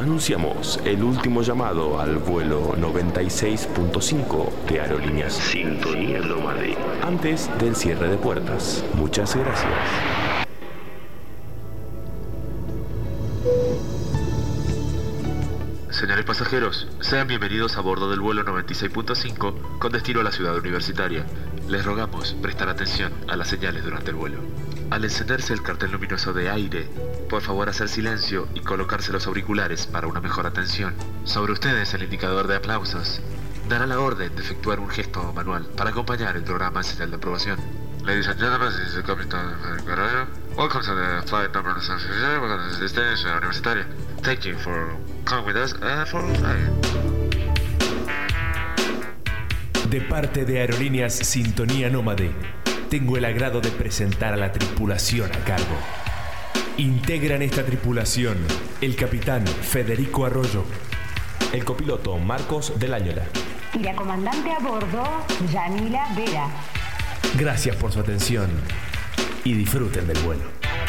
Anunciamos el último llamado al vuelo 96.5 de Aerolíneas Sintonía Nómade antes del cierre de puertas. Muchas gracias. Señores pasajeros, sean bienvenidos a bordo del vuelo 96.5 con destino a la ciudad universitaria. Les rogamos prestar atención a las señales durante el vuelo. Al encenderse el cartel luminoso de aire, por favor hacer silencio y colocarse los auriculares para una mejor atención. Sobre ustedes el indicador de aplausos dará la orden de efectuar un gesto manual para acompañar el programa en señal de aprobación. Ladies and gentlemen, this is the Captain Guerrero. Welcome to the flight number 96. Welcome to the destination universitaria. Thank you for coming with us for flying. De parte de Aerolíneas Sintonía Nómade, tengo el agrado de presentar a la tripulación a cargo. Integran esta tripulación el capitán Federico Arroyo, el copiloto Marcos del Áñora y la comandante a bordo, Yanila Vera. Gracias por su atención y disfruten del vuelo.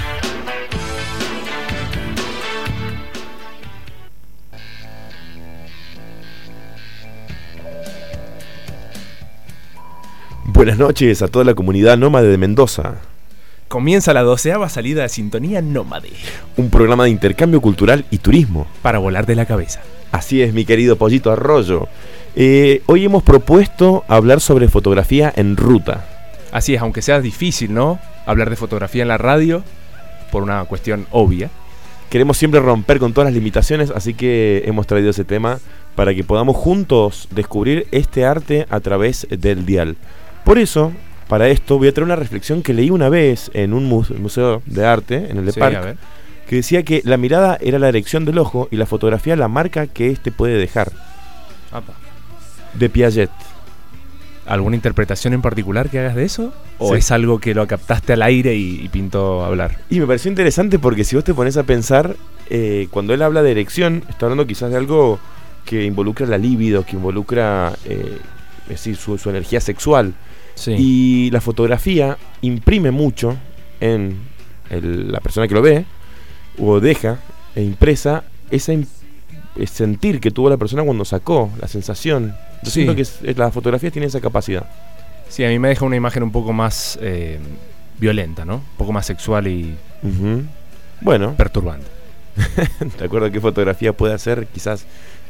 Buenas noches a toda la comunidad nómade de Mendoza. Comienza la 12ª salida de Sintonía Nómade, un programa de intercambio cultural y turismo para volar de la cabeza. Así es, mi querido Pollito Arroyo. Hoy hemos propuesto hablar sobre fotografía en ruta. Así es, aunque sea difícil, ¿no? Hablar de fotografía en la radio, por una cuestión obvia. Queremos siempre romper con todas las limitaciones, así que hemos traído ese tema para que podamos juntos descubrir este arte a través del dial. Por eso, para esto, voy a traer una reflexión que leí una vez en un museo de arte, en el de Parc, que decía que la mirada era la dirección del ojo y la fotografía la marca que éste puede dejar. Apa. De Piaget. ¿Alguna interpretación en particular que hagas de eso? ¿O sí, es algo que lo captaste al aire y pintó hablar? Y me pareció interesante porque si vos te pones a pensar, cuando él habla de erección, está hablando quizás de algo que involucra la libido, que involucra es decir, su energía sexual. Sí. Y la fotografía imprime mucho en la persona que lo ve, o deja impresa ese sentir que tuvo la persona cuando sacó, la sensación. Yo siento que la fotografía tiene esa capacidad. Sí, a mí me deja una imagen un poco más violenta, ¿no? Un poco más sexual y bueno, perturbante. De acuerdo a qué fotografía puede hacer, quizás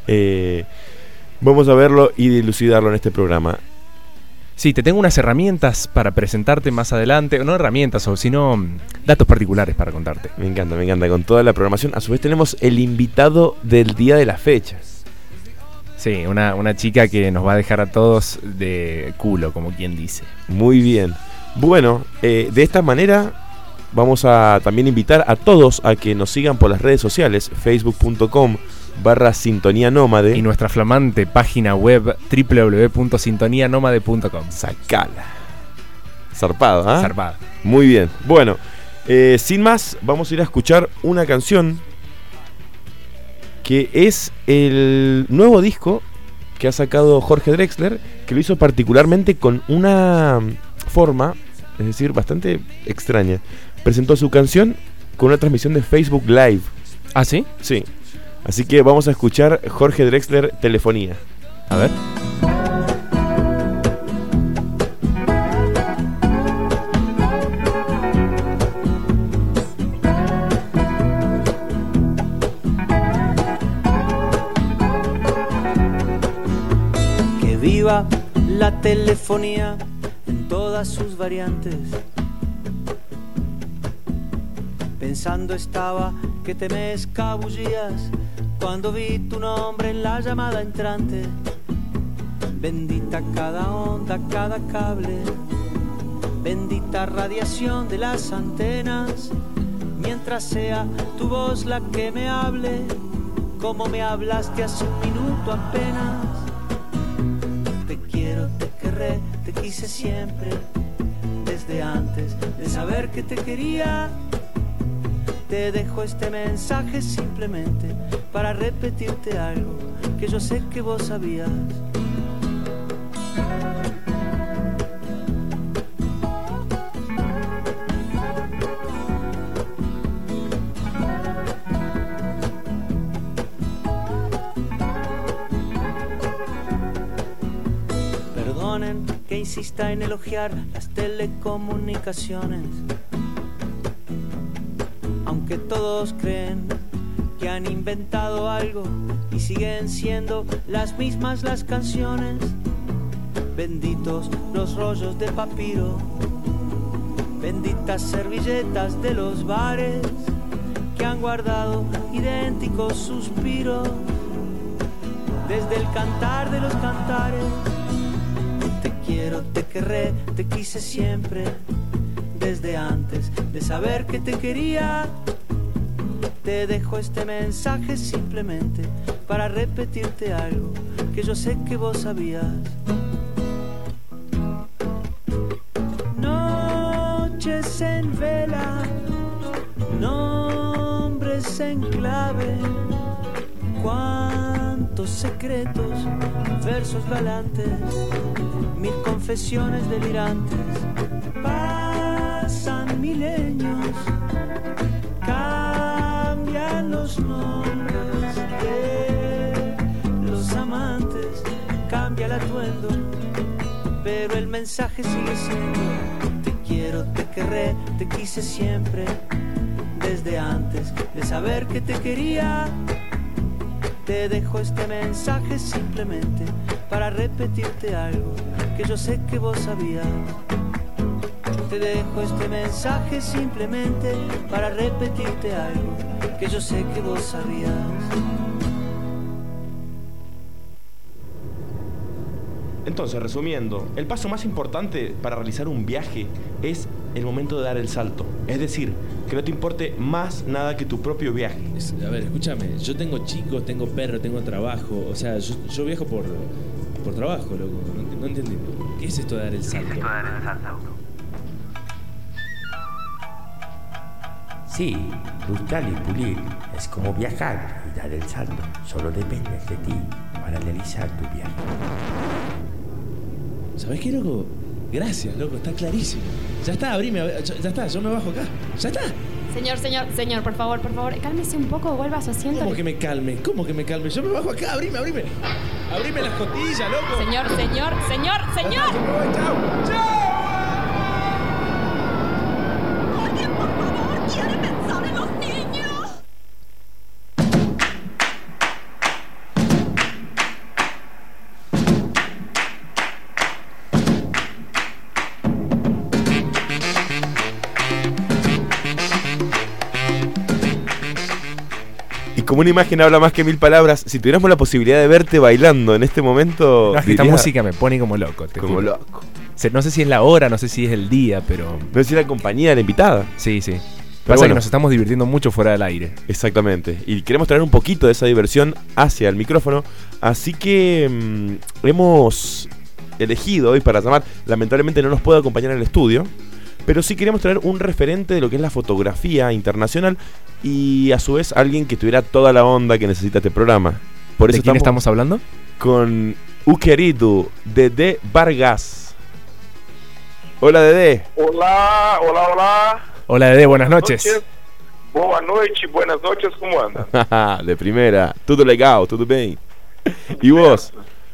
vamos a verlo y dilucidarlo en este programa. Sí, te tengo unas herramientas para presentarte más adelante, no herramientas, sino datos particulares para contarte. Me encanta, con toda la programación. A su vez tenemos el invitado del día de la fecha. Sí, una chica que nos va a dejar a todos de culo, como quien dice. Muy bien. Bueno, de esta manera vamos a también invitar a todos a que nos sigan por las redes sociales, facebook.com/Sintonía Nómade y nuestra flamante página web www.sintonianomade.com. Sacala. Zarpado, ¿ah? Zarpado. Muy bien. Bueno, sin más, vamos a ir a escuchar una canción que es el nuevo disco que ha sacado Jorge Drexler, que lo hizo particularmente con una forma, es decir, bastante extraña. Presentó su canción con una transmisión de Facebook Live. ¿Ah, sí? Sí. Así que vamos a escuchar Jorge Drexler, Telefonía. A ver. Que viva la telefonía en todas sus variantes. Pensando estaba que te me escabullías cuando vi tu nombre en la llamada entrante. Bendita cada onda, cada cable, bendita radiación de las antenas. Mientras sea tu voz la que me hable, como me hablaste hace un minuto apenas. Te quiero, te querré, te quise siempre, desde antes de saber que te quería. Te dejo este mensaje simplemente para repetirte algo que yo sé que vos sabías. insista en elogiar las telecomunicaciones. Aunque todos creen que han inventado algo y siguen siendo las mismas las canciones. Benditos los rollos de papiro, benditas servilletas de los bares que han guardado idénticos suspiros desde el cantar de los cantares. Te quiero, te querré, te quise siempre, desde antes de saber que te quería. Te dejo este mensaje simplemente para repetirte algo que yo sé que vos sabías. Noches en vela, nombres en clave, cuántos secretos, versos galantes, mil confesiones delirantes. Pasan milenios, cambian los nombres de los amantes, cambia el atuendo, pero el mensaje sigue siendo: te quiero, te querré, te quise siempre, desde antes de saber que te quería. Te dejo este mensaje simplemente para repetirte algo que yo sé que vos sabías. Te dejo este mensaje simplemente para repetirte algo que yo sé que vos sabías. Entonces, resumiendo, el paso más importante para realizar un viaje es el momento de dar el salto. Es decir, que no te importe más nada que tu propio viaje. A ver, escúchame, yo tengo chicos, tengo perro, tengo trabajo. O sea, yo viajo por trabajo, loco. No entendí. ¿Qué es esto de dar el salto? Sí, buscar y pulir es como viajar y dar el salto. Solo depende de ti para realizar tu viaje. ¿Sabés qué, loco? Gracias, loco, está clarísimo. Ya está, abrime, ya está, yo me bajo acá. Ya está. Señor, por favor, cálmese un poco, vuelva a su asiento. ¿Cómo que me calme? Yo me bajo acá, abrime. Abrime las costillas, loco. Señor. Chao. Alguien, por favor, quiere pensar en los niños. Como una imagen habla más que mil palabras, si tuviéramos la posibilidad de verte bailando en este momento... No, es que esta música me pone como loco. Como loco. No sé si es la hora, no sé si es el día, pero... No sé si es la compañía de la invitada. Sí. Pero pasa bueno, que nos estamos divirtiendo mucho fuera del aire. Exactamente. Y queremos traer un poquito de esa diversión hacia el micrófono. Así que hemos elegido hoy para llamar... Lamentablemente no nos puede acompañar en el estudio, pero sí queremos traer un referente de lo que es la fotografía internacional y a su vez alguien que tuviera toda la onda que necesita este programa. Por eso ¿De quién estamos hablando? Con querido Dede Vargas. Hola, Dede. Hola. Hola, Dede, buenas noches. Boa noite, buenas noches, ¿cómo anda? De primera, tudo legal, tudo bem. ¿Y vos?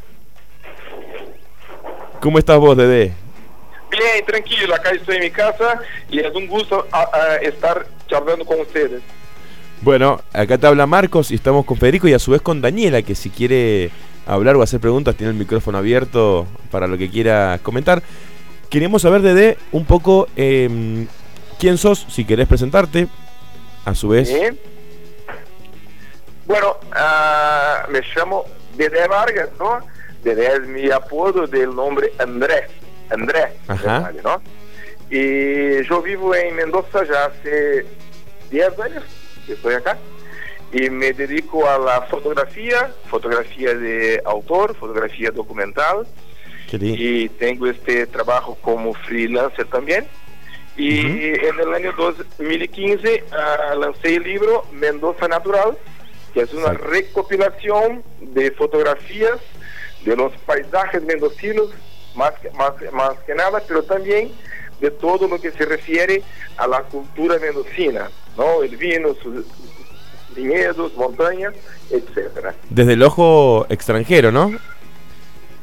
¿Cómo estás vos, Dede? Bien, tranquilo, acá estoy en mi casa y es un gusto estar charlando con ustedes. Bueno, acá te habla Marcos y estamos con Federico y a su vez con Daniela, que si quiere hablar o hacer preguntas tiene el micrófono abierto para lo que quiera comentar. Queremos saber, Dede, un poco quién sos, si querés presentarte, a su vez. Bien. Bueno, me llamo Dede Vargas, ¿no? Dede es mi apodo del nombre André, Ajá. ¿no? Y yo vivo en Mendoza ya hace 10 años que estoy acá y me dedico a la fotografía de autor, fotografía documental, y tengo este trabajo como freelancer también. Y en el año 2015 lancé el libro Mendoza Natural, que es una recopilación de fotografías de los paisajes mendocinos, más que nada, pero también de todo lo que se refiere a la cultura mendocina, ¿no? El vino, sus viñedos, montañas, etcétera. Desde el ojo extranjero, ¿no?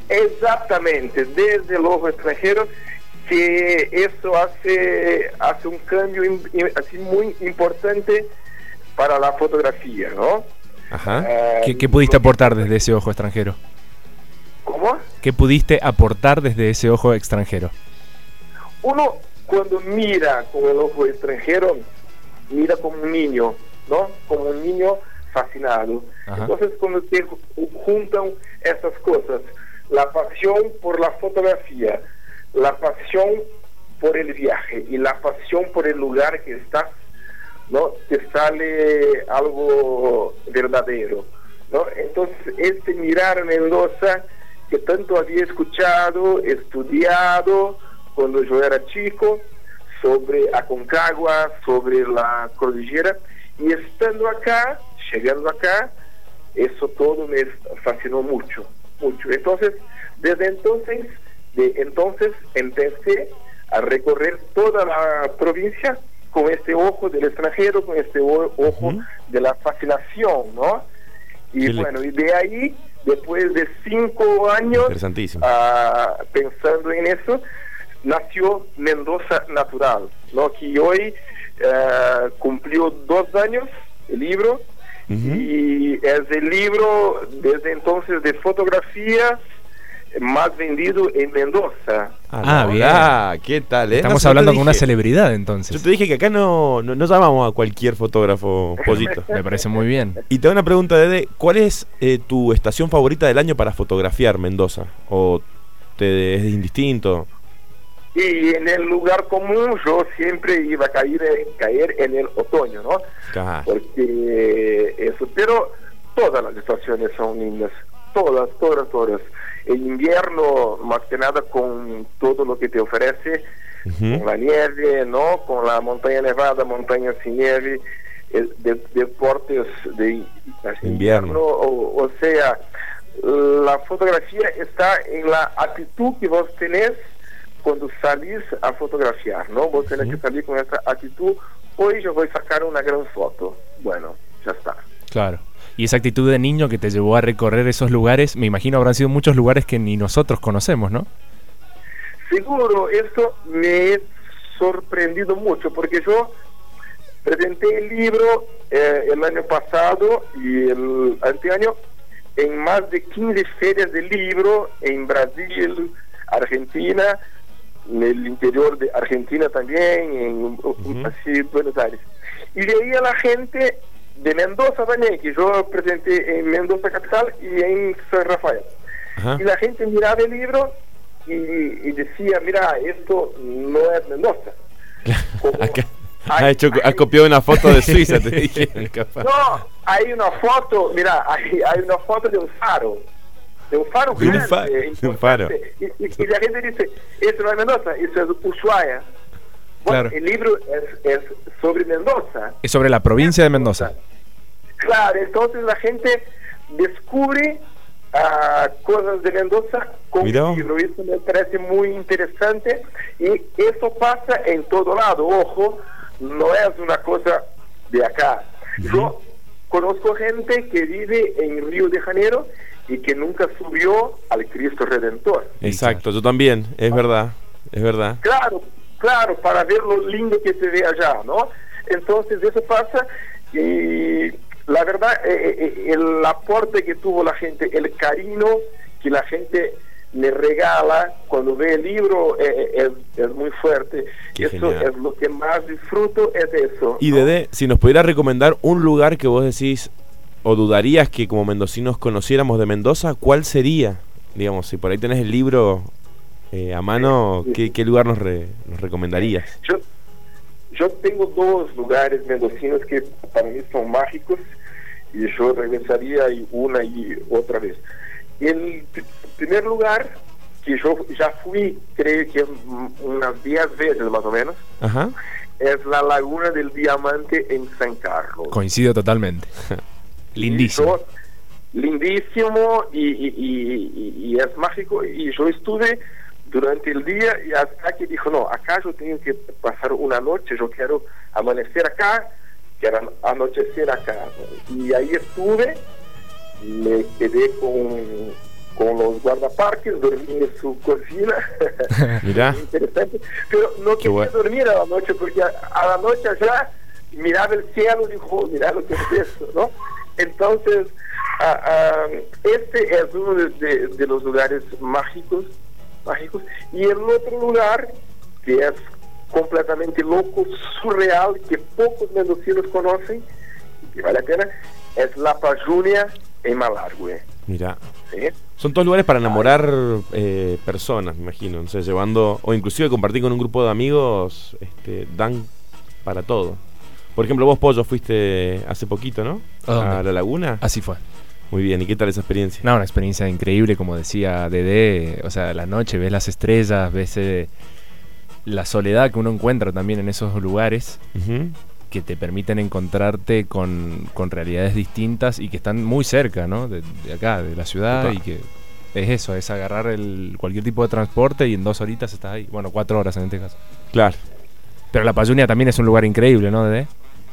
Exactamente, desde el ojo extranjero, que eso hace un cambio así muy importante para la fotografía, ¿no? Ajá. ¿Qué pudiste aportar desde ese ojo extranjero? ¿Cómo? ¿Qué pudiste aportar desde ese ojo extranjero? Uno, cuando mira con el ojo extranjero, mira como un niño, ¿no? Como un niño fascinado. Ajá. Entonces, cuando se juntan esas cosas, la pasión por la fotografía, la pasión por el viaje y la pasión por el lugar que estás, ¿no? Te sale algo verdadero, ¿no? Entonces, este mirar Mendoza, que tanto había escuchado, estudiado cuando yo era chico, sobre Aconcagua, sobre la cordillera, y estando acá, llegando acá, eso todo me fascinó mucho, mucho. Entonces, desde entonces empecé a recorrer toda la provincia con este ojo del extranjero, con este ojo de la fascinación, ¿no? Y bueno, y de ahí, después de 5 años pensando en eso, nació Mendoza Natural, ¿no? Que hoy cumplió 2 años el libro, y es el libro desde entonces de fotografía más vendido en Mendoza. Bien. ¿Qué tal? Estamos hablando con una celebridad, entonces. Yo te dije que acá no llamamos a cualquier fotógrafo, Pollito. Me parece muy bien. Y te hago una pregunta, Dede. ¿Cuál es tu estación favorita del año para fotografiar Mendoza? ¿O es indistinto? Y en el lugar común yo siempre iba a caer en el otoño, ¿no? Ajá. Porque eso, pero todas las estaciones son lindas, todas. El invierno, más que nada, con todo lo que te ofrece, con la nieve, ¿no? Con la montaña nevada, montaña sin nieve, deportes de invierno, o sea, la fotografía está en la actitud que vos tenés cuando salís a fotografiar, ¿no? Vos tenés que salir con esa actitud. Hoy yo voy a sacar una gran foto. Bueno, ya está. Claro. Y esa actitud de niño que te llevó a recorrer esos lugares, me imagino habrán sido muchos lugares que ni nosotros conocemos, ¿no? Seguro, esto me ha sorprendido mucho, porque yo presenté el libro el año pasado y el anteaño en más de 15 ferias de libro en Brasil, Argentina, en el interior de Argentina también, en así, Buenos Aires. Y veía a la gente de Mendoza también, que yo presenté en Mendoza capital y en San Rafael. Y la gente miraba el libro y decía, mira, esto no es Mendoza. Ha copiado una foto de Suiza, te dije. No, hay una foto, mira, hay una foto de un faro. De un faro grande, un faro. Y la gente dice, eso no es Mendoza, eso es Ushuaia. Bueno, claro. El libro es sobre Mendoza. Es sobre la provincia de Mendoza. Claro, entonces la gente descubre cosas de Mendoza con el libro. Eso me parece muy interesante y eso pasa en todo lado. Ojo, no es una cosa de acá. Yo conozco gente que vive en Río de Janeiro y que nunca subió al Cristo Redentor. Exacto, yo también, es verdad. Claro, para ver lo lindo que se ve allá, ¿no? Entonces eso pasa y la verdad, el aporte que tuvo la gente, el cariño que la gente le regala cuando ve el libro es muy fuerte. Eso genial. Es lo que más disfruto, es eso. Y Dede, si nos pudiera recomendar un lugar que vos decís o dudarías que como mendocinos conociéramos de Mendoza, ¿cuál sería? Digamos, si por ahí tenés el libro a mano, ¿qué lugar nos recomendarías? Yo tengo 2 lugares mendocinos que para mí son mágicos y yo regresaría una y otra vez. El primer lugar que yo ya fui, creo que unas 10 veces más o menos, es la Laguna del Diamante en San Carlos. Coincido totalmente. Lindísimo. Lindísimo y es mágico, y yo estuve durante el día y hasta que dijo, no, acá yo tengo que pasar una noche, yo quiero amanecer acá, quiero anochecer acá. Y ahí estuve, me quedé con los guardaparques, dormí en su cocina. Mirá. Interesante. Pero no quería dormir a la noche, porque a la noche ya miraba el cielo y dijo, mira lo que es esto, ¿no? Entonces, este es uno de los lugares mágicos. Y el otro lugar, que es completamente loco, surreal, que pocos mendocinos conocen, y que vale la pena, es La Pajunia en Malargüe. Mira, ¿sí? Son todos lugares para enamorar personas, me imagino. O sea, llevando, o inclusive compartir con un grupo de amigos, dan para todo. Por ejemplo, vos, Pollo, fuiste hace poquito, ¿no? ¿A la laguna? Así fue. Muy bien, ¿y qué tal esa experiencia? No, una experiencia increíble, como decía Dede. O sea, la noche ves las estrellas, ves la soledad que uno encuentra también en esos lugares, que te permiten encontrarte con realidades distintas y que están muy cerca, ¿no? De acá, de la ciudad. Y que es eso, es agarrar cualquier tipo de transporte y en 2 horitas estás ahí. Bueno, 4 horas en este caso. Claro. Pero La Pajunia también es un lugar increíble, ¿no, Dede?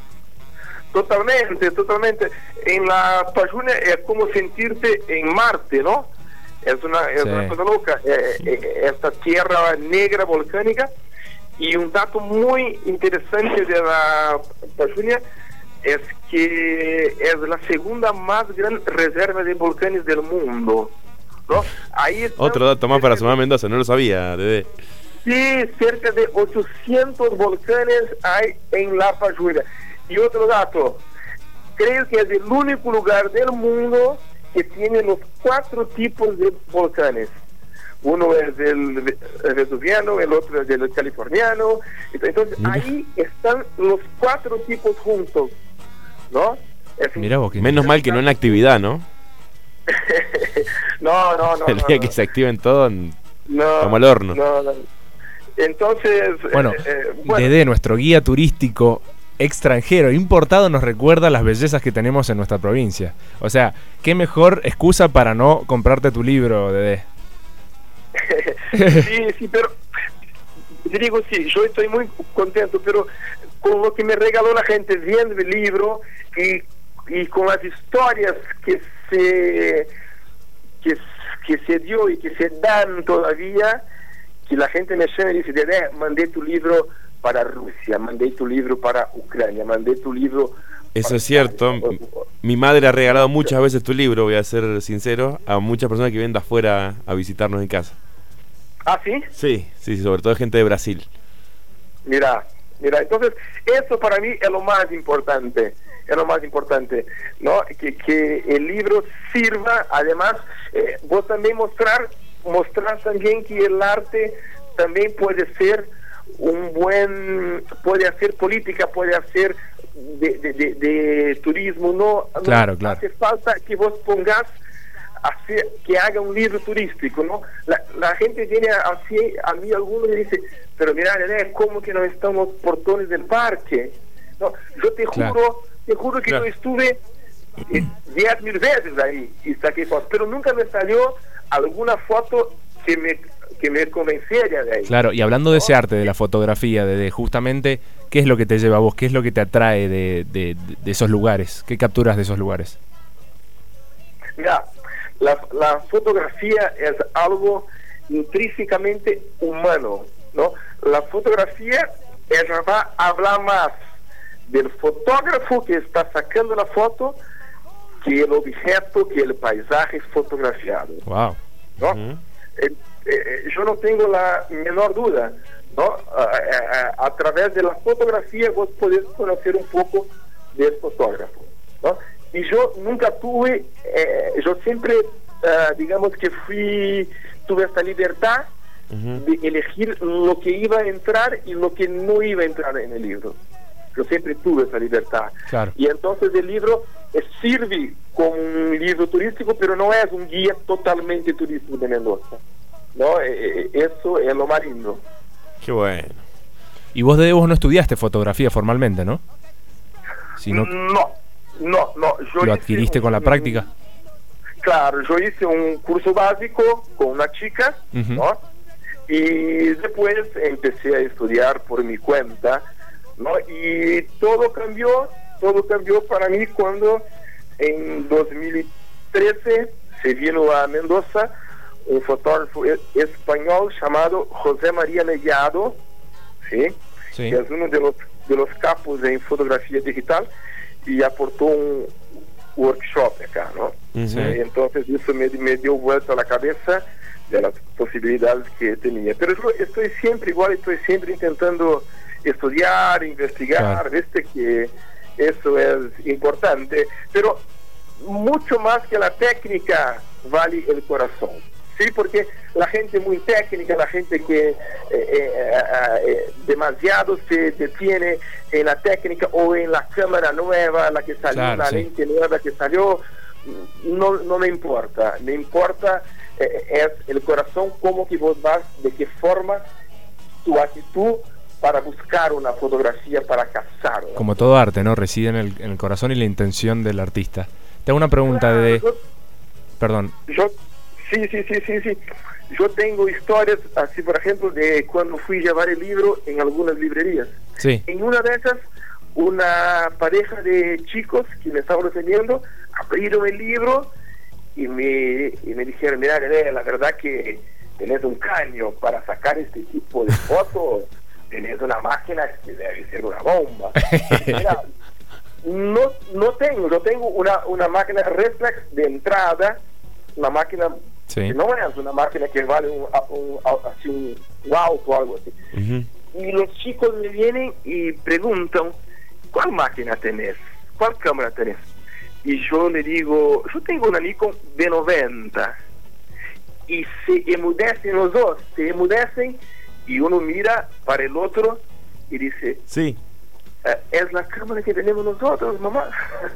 Totalmente. En La Pajunia es como sentirte en Marte, ¿no? Es una cosa loca. Esta tierra negra volcánica. Y un dato muy interesante de La Pajunia es que es la segunda más gran reserva de volcanes del mundo, ¿no? Ahí otro dato más para sumar Mendoza, no lo sabía, Dede. Sí, cerca de 800 volcanes hay en La Pajunia. Y otro dato, creo que es el único lugar del mundo que tiene los 4 tipos de volcanes. Uno es del vesuviano, el otro es del californiano. Entonces, ahí están los 4 tipos juntos, ¿no? Mira vos, menos mal que no en actividad, ¿no? No. El día que se activen todos, como al horno. No. Entonces, bueno, Dede, nuestro guía turístico extranjero importado, nos recuerda las bellezas que tenemos en nuestra provincia. O sea, qué mejor excusa para no comprarte tu libro, Dede. Sí, pero te digo, sí, yo estoy muy contento, pero con lo que me regaló la gente viendo el libro y con las historias que se dio y que se dan todavía, que la gente me llama y dice, Dede, mandé tu libro para Rusia, mandé tu libro para Ucrania, mandé tu libro... Eso es cierto. Mi madre ha regalado muchas veces tu libro, voy a ser sincero, a muchas personas que vienen de afuera a visitarnos en casa. ¿Ah, sí? Sí, sobre todo gente de Brasil. Mira, entonces eso para mí es lo más importante, ¿no? Que el libro sirva, además, vos también mostrar también que el arte también puede ser puede hacer política, puede hacer de turismo, no claro. Hace falta que vos pongas que haga un libro turístico, ¿no? La gente viene así a mí, algunos me dice, pero mira, ¿cómo que no están los portones del parque? No, yo te juro que yo estuve 10.000 veces ahí y saqué fotos, pero nunca me salió alguna foto que me convenciera de ahí. Claro, y hablando de ese arte, de la fotografía, de justamente, ¿qué es lo que te lleva a vos? ¿Qué es lo que te atrae de esos lugares? ¿Qué capturas de esos lugares? Mira, la fotografía es algo intrínsecamente humano, ¿no? La fotografía ella va a hablar más del fotógrafo que está sacando la foto que el objeto, que el paisaje fotografiado. Wow. ¿No? Yo no tengo la menor duda, ¿no? A través de la fotografía vos podés conocer un poco del fotógrafo, ¿no? Y yo nunca tuve, yo siempre, digamos que tuve esta libertad de elegir lo que iba a entrar y lo que no iba a entrar en el libro. Yo siempre tuve esa libertad. Claro. Y entonces el libro sirve como un libro turístico, pero no es un guía totalmente turístico de Mendoza, ¿no? Eso es lo más lindo. Qué bueno. Y vos no estudiaste fotografía formalmente, ¿no? No. ¿Lo adquiriste con la práctica? Claro, yo hice un curso básico con una chica, ¿no? Y después empecé a estudiar por mi cuenta, ¿no? Y todo cambió para mí cuando en 2013 se vino a Mendoza un fotógrafo español llamado José María Mellado, ¿sí? Sí. Que es uno de los capos en fotografía digital, y aportó un workshop acá, ¿no? Sí. Entonces eso me dio vuelta a la cabeza de las posibilidades que tenía. Pero yo estoy siempre igual, estoy siempre intentando estudiar, investigar, Claro. ¿viste? Que eso es importante, pero mucho más que la técnica vale el corazón, ¿sí? Porque la gente muy técnica, la gente que demasiado se detiene en la técnica o en la cámara nueva, la que salió, Claro, la sí. lente nueva que salió, no me importa. Me importa es el corazón, cómo que vos vas, de qué forma, tu actitud para buscar una fotografía, para cazar. Como todo arte, ¿no? Reside en el corazón y la intención del artista. Te hago una pregunta de... Perdón. Sí. Yo tengo historias, así por ejemplo, de cuando fui a llevar el libro en algunas librerías. Sí. En una de esas, una pareja de chicos que me estaban recibiendo, abrieron el libro y me dijeron, mira, René, la verdad que tenés un caño para sacar este tipo de fotos, tenés una máquina que debe ser una bomba. Mira, no tengo, yo tengo una máquina reflex de entrada, una máquina Sí. que no es una máquina que vale un auto o algo así. Y los chicos me vienen y preguntan, ¿cuál máquina tenés? ¿Cuál cámara tenés? Y yo le digo, yo tengo una Nikon D90. Y se emudecen los dos, se emudecen, y uno mira para el otro y dice, sí, es la cámara que tenemos nosotros, mamá.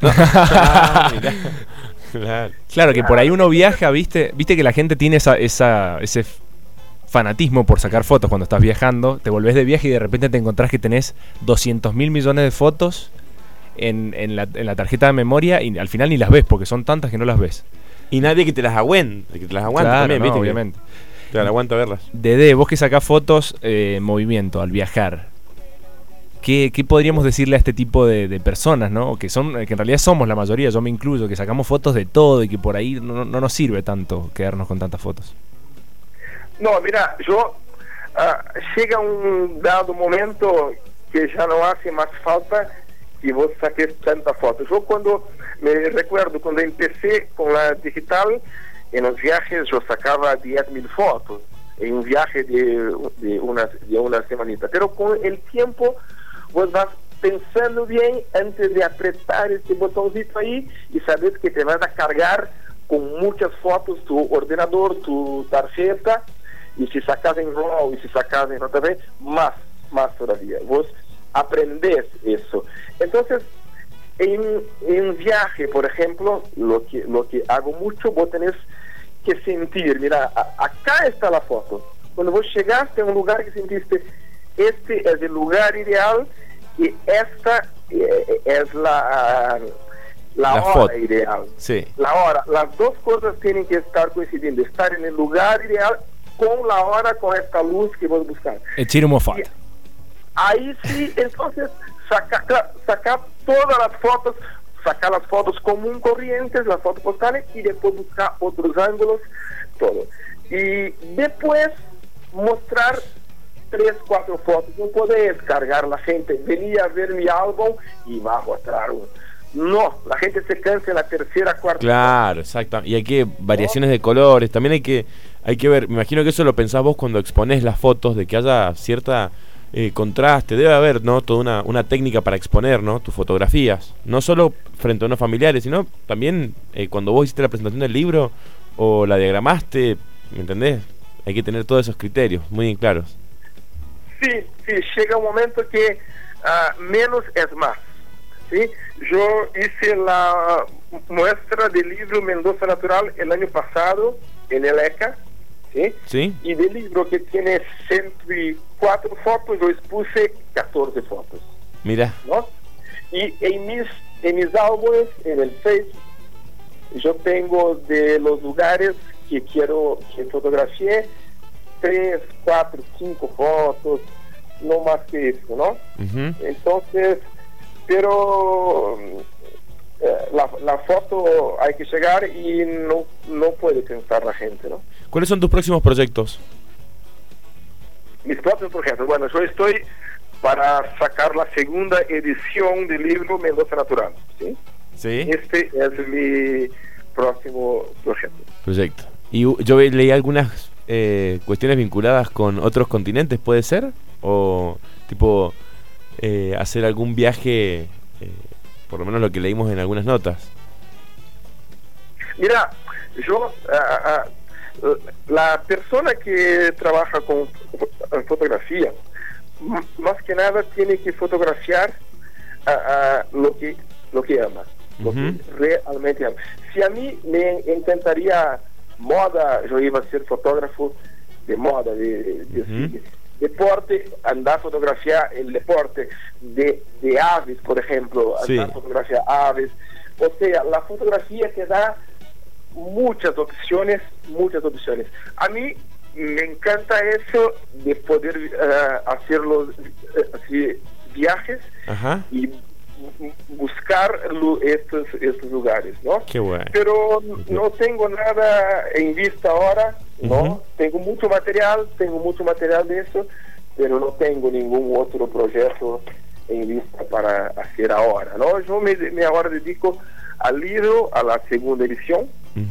Claro, que por ahí uno viaja, viste que la gente tiene ese fanatismo por sacar fotos cuando estás viajando. Te volvés de viaje y de repente te encontrás que tenés 200.000 millones de fotos en la tarjeta de memoria y al final ni las ves porque son tantas que no las ves. Y nadie que te las aguante, Claro, también, no, ¿viste? obviamente. Te aguanta verlas. Dede, vos que sacás fotos en movimiento al viajar, ¿qué podríamos decirle a este tipo de personas, ¿no? Que en realidad somos la mayoría, yo me incluyo, que sacamos fotos de todo y que por ahí no nos sirve tanto quedarnos con tantas fotos. No, mira, llega un dado momento que ya no hace más falta que vos saques tantas fotos. Yo me recuerdo cuando empecé con la digital, en los viajes yo sacaba 10.000 fotos en un viaje de una semanita, pero con el tiempo vos vas pensando bien antes de apretar este botoncito ahí y sabes que te vas a cargar con muchas fotos tu ordenador, tu tarjeta, y si sacas en RAW y si sacas en OTV, más todavía. Vos aprendés eso. Entonces, en viaje, por ejemplo, lo que hago mucho, vos tenés que sentir, mira, acá está la foto. Cuando vos llegaste a un lugar que sentiste, este es el lugar ideal y esta es la hora foto ideal. Sí. La hora, las dos cosas tienen que estar coincidiendo, estar en el lugar ideal con la hora, con esta luz que vos buscas. El tiro uma foto. Ahí sí, entonces sacar todas las fotos, sacar las fotos común corrientes, las fotos postales, y después buscar otros ángulos, todo. Y después mostrar 3, 4 fotos. No podés cargar la gente, venía a ver mi álbum y va a mostrar uno. No, la gente se cansa en la tercera, cuarta. Claro, exacto. Y hay que variaciones de colores. También hay que ver. Me imagino que eso lo pensás vos cuando exponés las fotos, de que haya cierta contraste. Debe haber, ¿no? Toda una técnica para exponer, ¿no? Tus fotografías. No solo frente a unos familiares, sino también cuando vos hiciste la presentación del libro o la diagramaste, ¿me entendés? Hay que tener todos esos criterios muy bien claros. Sí, llega un momento que menos es más. ¿Sí? Yo hice la muestra del libro Mendoza Natural el año pasado en el ECA, ¿sí? ¿Sí? Y del libro, que tiene 104 fotos, yo expuse 14 fotos. Mira. ¿No? Y en mis álbumes, en el Facebook, yo tengo de los lugares que quiero que fotografié 3, 4, 5 fotos, no más que eso, ¿no? Entonces, pero la foto hay que llegar y no puede pensar la gente, ¿no? ¿Cuáles son tus próximos proyectos? Mis próximos proyectos, bueno, yo estoy para sacar la segunda edición del libro Mendoza Natural, ¿sí? Sí. Este es mi próximo proyecto. Y yo leí algunas cuestiones vinculadas con otros continentes, ¿puede ser? O tipo hacer algún viaje, por lo menos lo que leímos en algunas notas. Mira, yo la persona que trabaja con fotografía, más que nada tiene que fotografiar lo que ama, lo que realmente ama. Si a mí me encantaría moda, yo iba a ser fotógrafo de moda, de deporte, andar a fotografiar el deporte de aves, por ejemplo, andar a fotografiar aves. O sea, la fotografía te da muchas opciones. A mí me encanta eso de poder hacer los viajes y buscar estos lugares, ¿no? Qué bueno. Pero no tengo nada en vista ahora, ¿no? Tengo mucho material de eso, pero no tengo ningún otro proyecto en vista para hacer ahora, ¿no? Yo me ahora dedico al libro, a la segunda edición,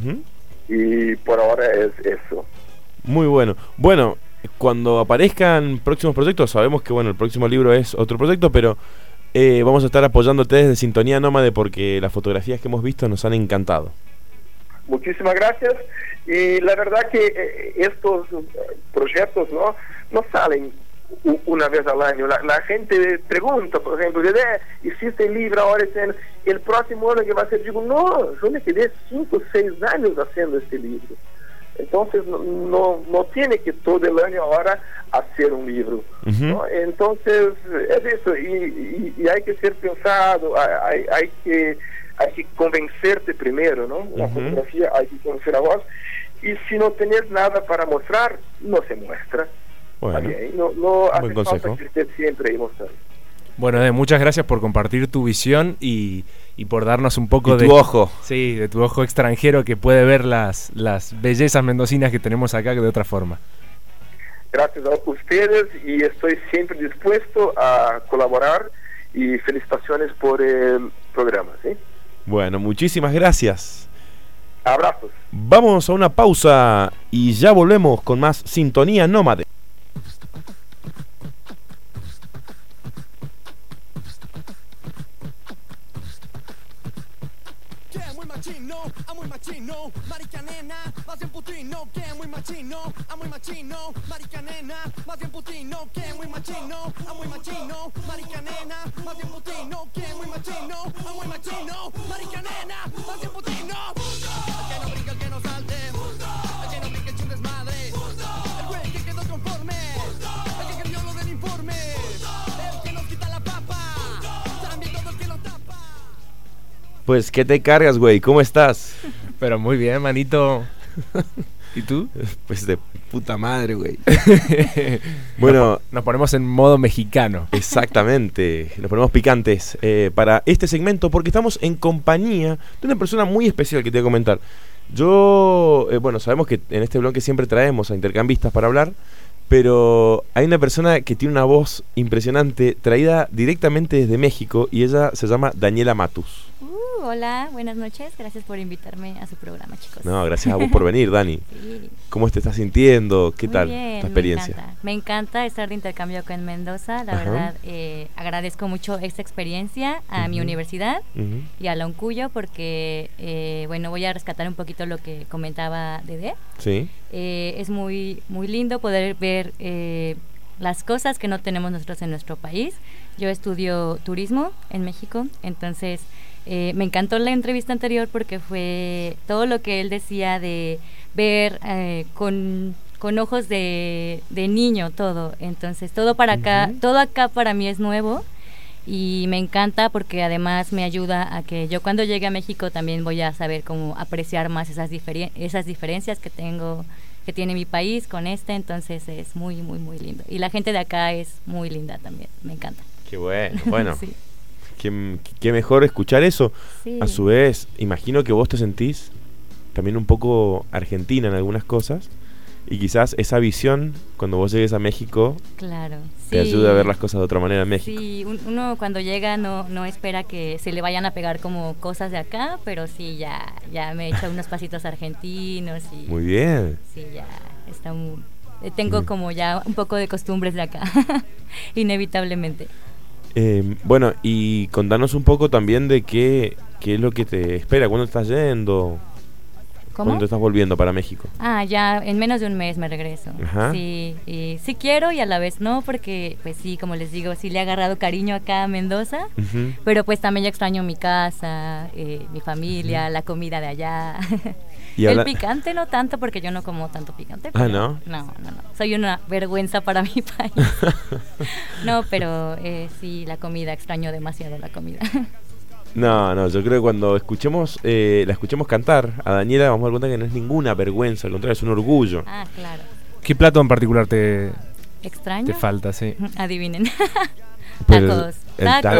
y por ahora es eso. Muy bueno. Bueno, cuando aparezcan próximos proyectos, sabemos que bueno, el próximo libro es otro proyecto, pero vamos a estar apoyándote desde Sintonía Nómade porque las fotografías que hemos visto nos han encantado. Muchísimas gracias. Y la verdad que estos proyectos no salen una vez al año. La gente pregunta, por ejemplo, ¿hiciste el libro ahora el próximo año que va a ser? Digo, no, yo me quedé 5 o 6 años haciendo este libro. Entonces no tiene que todo el año ahora hacer un libro, ¿no? Entonces es eso, y hay que ser pensado, hay que convencerte primero, ¿no? La fotografía hay que convencer a vos, y si no tenés nada para mostrar, no se muestra. Bueno, okay. No hace buen consejo. falta que estés siempre ahí mostrando. Bueno, muchas gracias por compartir tu visión y por darnos un poco de tu ojo. Sí, de tu ojo extranjero que puede ver las bellezas mendocinas que tenemos acá de otra forma. Gracias a ustedes y estoy siempre dispuesto a colaborar y felicitaciones por el programa, ¿sí? Bueno, muchísimas gracias. Abrazos. Vamos a una pausa y ya volvemos con más Sintonía Nómade. Amo il macino, marica nena, ma sei un putino, che amo il macino, amo il macino, marica nena, ma sei un putino, che amo il macino, amo il macino, marica nena, ma sei un putino, che amo il macino, amo il macino, marica nena, ma sei un putino. El que no brinca, el que no salte, el que no brinca, echa un desmadre, el güey que quedó conforme, el que cambió lo del informe, el que nos quita la papa, también todo el que lo tapa. Pues, ¿qué te cargas, güey? ¿Cómo estás? Pero muy bien, manito. ¿Y tú? Pues de puta madre, güey. Bueno, nos ponemos en modo mexicano. Exactamente, nos ponemos picantes para este segmento porque estamos en compañía de una persona muy especial que te voy a comentar. Yo, bueno, sabemos que en este bloque siempre traemos a intercambistas para hablar, pero hay una persona que tiene una voz impresionante traída directamente desde México y ella se llama Daniela Matus. Hola, buenas noches, gracias por invitarme a su programa, chicos. No, gracias a vos por venir, Dani. Sí. ¿Cómo te estás sintiendo? ¿Qué Muy tal bien, tu experiencia? Me encanta estar de intercambio acá en Mendoza, la verdad agradezco mucho esta experiencia a mi universidad y a la Uncuyo porque, bueno, voy a rescatar un poquito lo que comentaba Dede. Sí. Es muy, muy lindo poder ver las cosas que no tenemos nosotros en nuestro país. Yo estudio turismo en México, entonces me encantó la entrevista anterior porque fue todo lo que él decía de ver con ojos de niño todo. Entonces todo para acá, todo acá para mí es nuevo y me encanta porque además me ayuda a que yo cuando llegue a México también voy a saber cómo apreciar más esas diferencias que tiene mi país con entonces es muy, muy, muy lindo. Y la gente de acá es muy linda también, me encanta. Qué bueno, bueno. Sí. qué mejor escuchar eso. Sí. A su vez, imagino que vos te sentís también un poco argentina en algunas cosas. Y quizás esa visión, cuando vos llegues a México, claro, te ayude a ver las cosas de otra manera en México. Sí, uno cuando llega no espera que se le vayan a pegar como cosas de acá, pero sí, ya me he hecho unos pasitos argentinos. Y, muy bien. Sí, ya está tengo como ya un poco de costumbres de acá, inevitablemente. Bueno, y contanos un poco también de qué es lo que te espera, cuándo estás yendo. ¿Cómo? ¿Cuándo estás volviendo para México? Ya en menos de un mes me regreso. Ajá. Sí, y sí quiero y a la vez no, porque pues sí, como les digo, sí le he agarrado cariño acá a Mendoza, pero pues también ya extraño mi casa, mi familia, la comida de allá. ¿Y el picante no tanto, porque yo no como tanto picante. Pero ¿no? No. Soy una vergüenza para mi país. No, pero sí, la comida, extraño demasiado la comida. No, yo creo que cuando la escuchemos cantar a Daniela vamos a dar cuenta que no es ninguna vergüenza, al contrario, es un orgullo. Claro. ¿Qué plato en particular te falta? Sí. Adivinen. Tacos. El taco.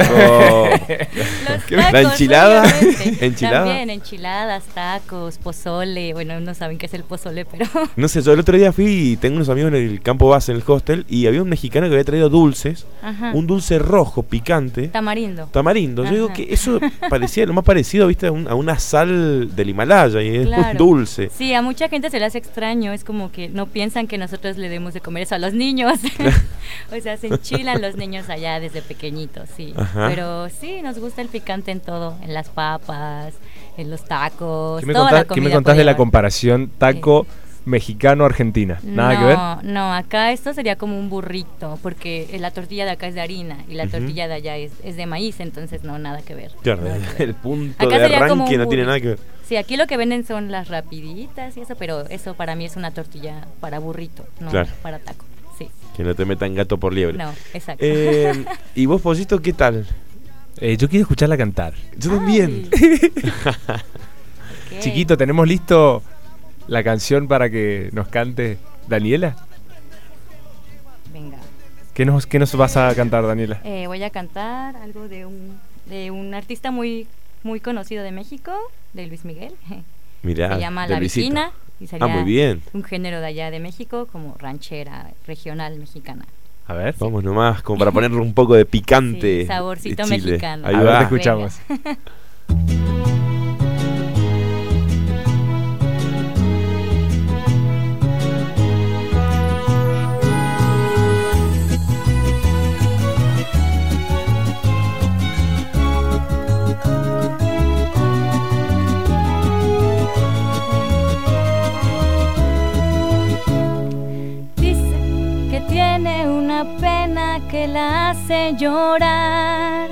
Los tacos, la enchilada. ¿Enchilada? También enchiladas, tacos, pozole. Bueno, no saben qué es el pozole, pero... No sé, yo el otro día fui y tengo unos amigos en el campo base, en el hostel, y había un mexicano que había traído dulces. Ajá. Un dulce rojo, picante. Tamarindo. Yo digo que eso parecía lo más parecido, viste, a una sal del Himalaya, y es un dulce. Sí, a mucha gente se le hace extraño, es como que no piensan que nosotros le demos de comer eso a los niños. O sea, se enchilan los niños allá desde pequeñitos, sí. Ajá. Pero sí, nos gusta el picante en todo, en las papas, en los tacos, ¿Qué me contás de la comparación taco mexicano-argentina? ¿Nada que ver? No, acá esto sería como un burrito, porque la tortilla de acá es de harina y la tortilla de allá es de maíz, entonces no, nada que ver. Claro, nada que ver. El punto acá de arranque no tiene nada que ver. Sí, aquí lo que venden son las rapiditas y eso, pero eso para mí es una tortilla para burrito, no para taco. Sí. Que no te metan gato por liebre. No, exacto. ¿Y vos, Pollito, qué tal? Yo quiero escucharla cantar. Yo también. Okay. Chiquito, ¿tenemos listo la canción para que nos cante Daniela? Venga. ¿Qué nos vas a cantar, Daniela? Voy a cantar algo de un artista muy, muy conocido de México, de Luis Miguel. Mirá, se llama La Vecina. Y sería muy bien. Un género de allá de México, como ranchera, regional mexicana. A ver. Vamos nomás, como para ponerle un poco de picante. Sí, saborcito mexicano. Ahí va, te escuchamos. Tiene una pena que la hace llorar,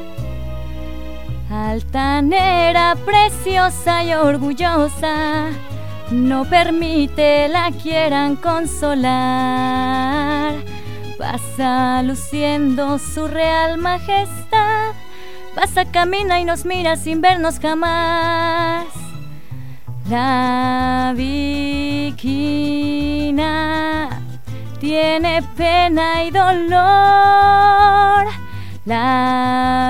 altanera, preciosa y orgullosa, no permite la quieran consolar. Pasa luciendo su real majestad, pasa, camina y nos mira sin vernos jamás. La Viquina tiene pena y dolor, la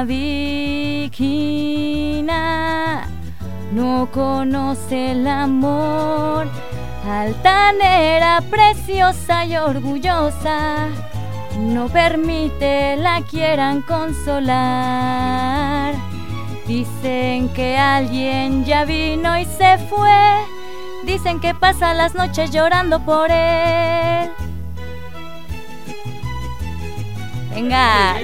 Viquina no conoce el amor, altanera, preciosa y orgullosa, no permite la quieran consolar. Dicen que alguien ya vino y se fue, dicen que pasa las noches llorando por él. Venga.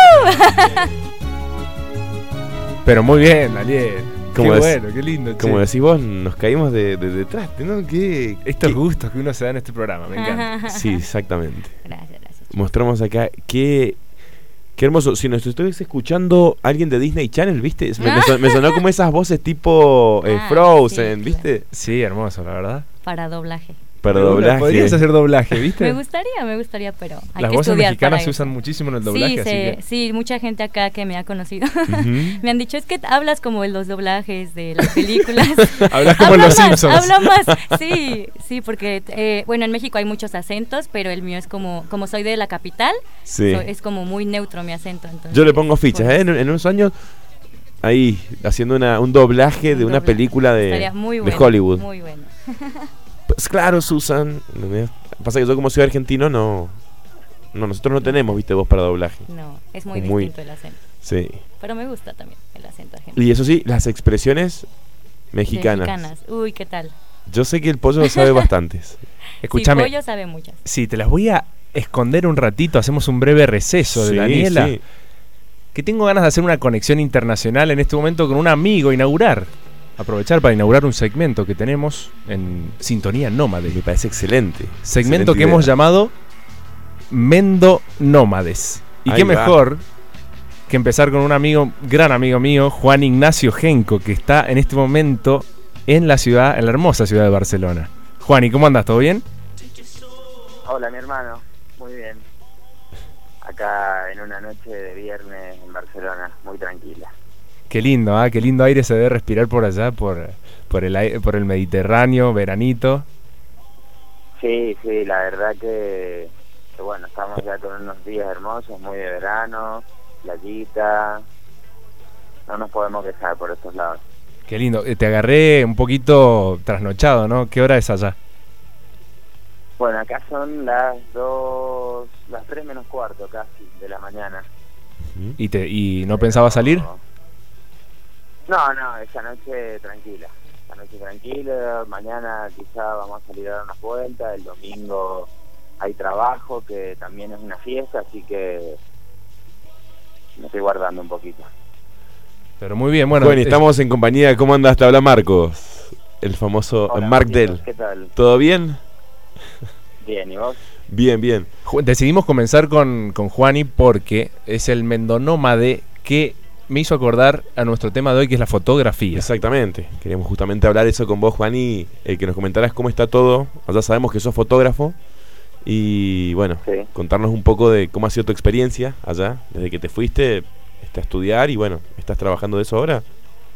Pero muy bien, Daniel. Qué bueno, qué lindo. Como decís vos, nos caímos de detrás, ¿no? Estos gustos que uno se da en este programa, me encanta. Sí, exactamente. Gracias. Mostramos acá qué hermoso. Si nos estuviese escuchando alguien de Disney Channel, ¿viste? Me sonó como esas voces tipo Frozen, sí, ¿viste? Sí, hermoso, la verdad. Para doblaje. Para doblaje. Podrías hacer doblaje, ¿viste? Me gustaría, pero hay Las que voces estudiar mexicanas para se eso. usan muchísimo en el doblaje, Sí, así que... sí, mucha gente acá que me ha conocido Ujú. me han dicho, es que hablas como en los doblajes de las películas. Hablas como en Los Simpsons. Habla más, sí, porque, bueno, en México hay muchos acentos, pero el mío es como soy de la capital, Sí. es como muy neutro mi acento. Entonces, Yo le pongo fichas, ¿eh? En unos años, ahí, haciendo un doblaje de una película estaría muy de bueno, Hollywood. muy bueno. Pues claro, Susan. ¿Entendés? Pasa que yo como soy argentino no, nosotros no tenemos, viste, voz para doblaje. No, es muy distinto el acento. Sí. Pero me gusta también el acento argentino. Y eso sí, las expresiones mexicanas. Uy, ¿qué tal? Yo sé que el pollo sabe bastantes. Escúchame. Sí, pollo sabe muchas. Sí, te las voy a esconder un ratito, hacemos un breve receso de Sí, Daniela. sí. Que tengo ganas de hacer una conexión internacional en este momento con un amigo, aprovechar para inaugurar un segmento que tenemos en Sintonía Nómade. Me parece excelente. Segmento Excelente que idea. hemos llamado Mendo Nómades. Y Ahí qué va. mejor que empezar con un amigo, gran amigo mío, Juan Ignacio Genco, que está en este momento en la hermosa ciudad de Barcelona. Juan, ¿y cómo andas? ¿Todo bien? Hola, mi hermano. Muy bien. Acá en una noche de viernes en Barcelona, muy tranquila. Qué lindo, qué lindo aire se debe respirar por allá, por el Mediterráneo, veranito. Sí, la verdad que bueno, estamos ya con unos días hermosos, muy de verano, playita. No nos podemos quejar por estos lados. Qué lindo. Te agarré un poquito trasnochado, ¿no? ¿Qué hora es allá? Bueno, acá son las 3 menos cuarto casi de la mañana. ¿Y no pensaba salir? No, esa noche tranquila. Mañana quizá vamos a salir a dar unas vueltas. El domingo hay trabajo, que también es una fiesta, así que me estoy guardando un poquito. Pero muy bien, bueno. Estamos en compañía. ¿Cómo andas? Te habla Marcos, el famoso Hola, Marc Marquitos, Del. ¿qué tal? ¿Todo bien? Bien, ¿y vos? Bien. Decidimos comenzar con Juani porque es el mendonómade que me hizo acordar a nuestro tema de hoy, que es la fotografía. Exactamente. Queríamos justamente hablar eso con vos, Juani, que nos comentaras cómo está todo. Ya sabemos que sos fotógrafo. Y bueno, sí, contarnos un poco de cómo ha sido tu experiencia allá, desde que te fuiste a estudiar y bueno, ¿estás trabajando de eso ahora?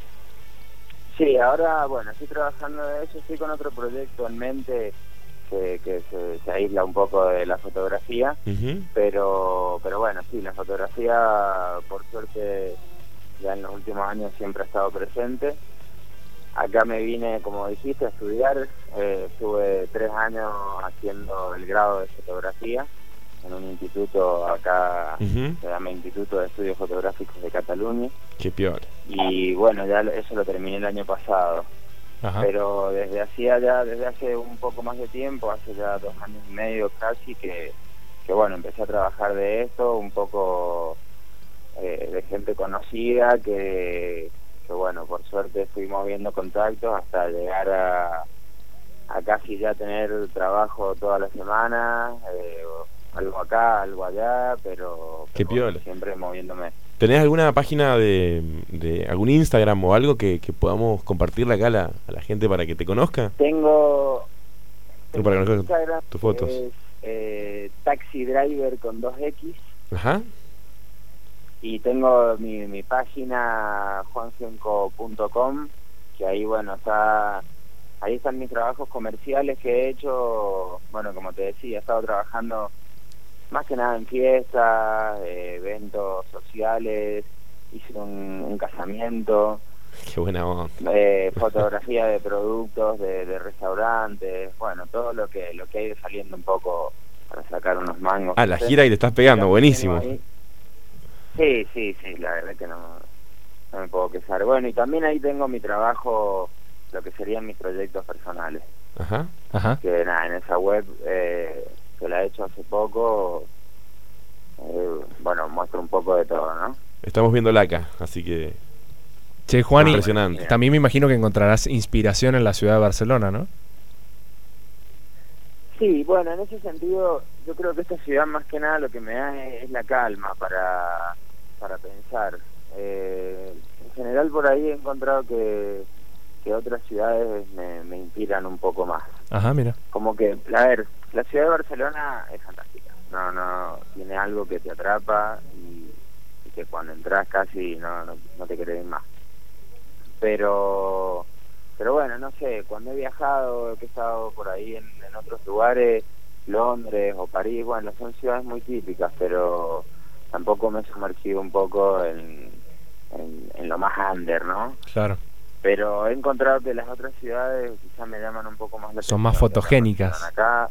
Sí, ahora, bueno, estoy trabajando de eso, estoy con otro proyecto en mente que se aísla un poco de la fotografía, pero bueno, sí, la fotografía, por suerte, ya en los últimos años siempre ha estado presente. Acá me vine, como dijiste, a estudiar. Estuve 3 años haciendo el grado de fotografía en un instituto acá, se llama Instituto de Estudios Fotográficos de Cataluña. Qué piola. Y bueno, ya eso lo terminé el año pasado. Ajá. Pero desde hace un poco más de tiempo, hace ya 2 años y medio casi, que bueno, empecé a trabajar de esto, un poco de gente conocida, que bueno, por suerte fui moviendo contactos hasta llegar a casi ya tener trabajo toda la semana, algo acá, algo allá, pero Qué piola. bueno, siempre moviéndome. ¿Tenés alguna página de algún Instagram o algo que podamos compartirle acá a la gente para que te conozca? Tengo Para que conozca Instagram, tus fotos. es Taxi Driver con 2X. Ajá. Y tengo mi página juangenco.com, que ahí, bueno, ahí están mis trabajos comerciales que he hecho. Bueno, como te decía, he estado trabajando más que nada en fiestas, eventos sociales, hice un casamiento. Qué buena onda. Fotografía de productos, de restaurantes, bueno, todo lo que ha ido saliendo un poco para sacar unos mangos. La gira y te estás pegando, buenísimo. Sí, la verdad que no me puedo quejar. Bueno, y también ahí tengo mi trabajo, lo que serían mis proyectos personales. Ajá. Que nada, en esa web, que la he hecho hace poco, bueno, muestro un poco de todo, ¿no? Estamos viéndola acá, así que... Che, Juani, impresionante. También me imagino que encontrarás inspiración en la ciudad de Barcelona, ¿no? Sí, bueno, en ese sentido, yo creo que esta ciudad más que nada lo que me da es la calma para pensar. En general por ahí he encontrado que otras ciudades me inspiran un poco más. Ajá, mira. Como que, a ver, la ciudad de Barcelona es fantástica. No, tiene algo que te atrapa y que cuando entras casi no te querés más. Pero bueno, no sé, cuando he viajado, que he estado por ahí en otros lugares, Londres o París, bueno, son ciudades muy típicas, pero tampoco me he sumergido un poco en lo más under, ¿no? Claro. Pero he encontrado que las otras ciudades quizás me llaman un poco más la atención. Son más fotogénicas. Acá,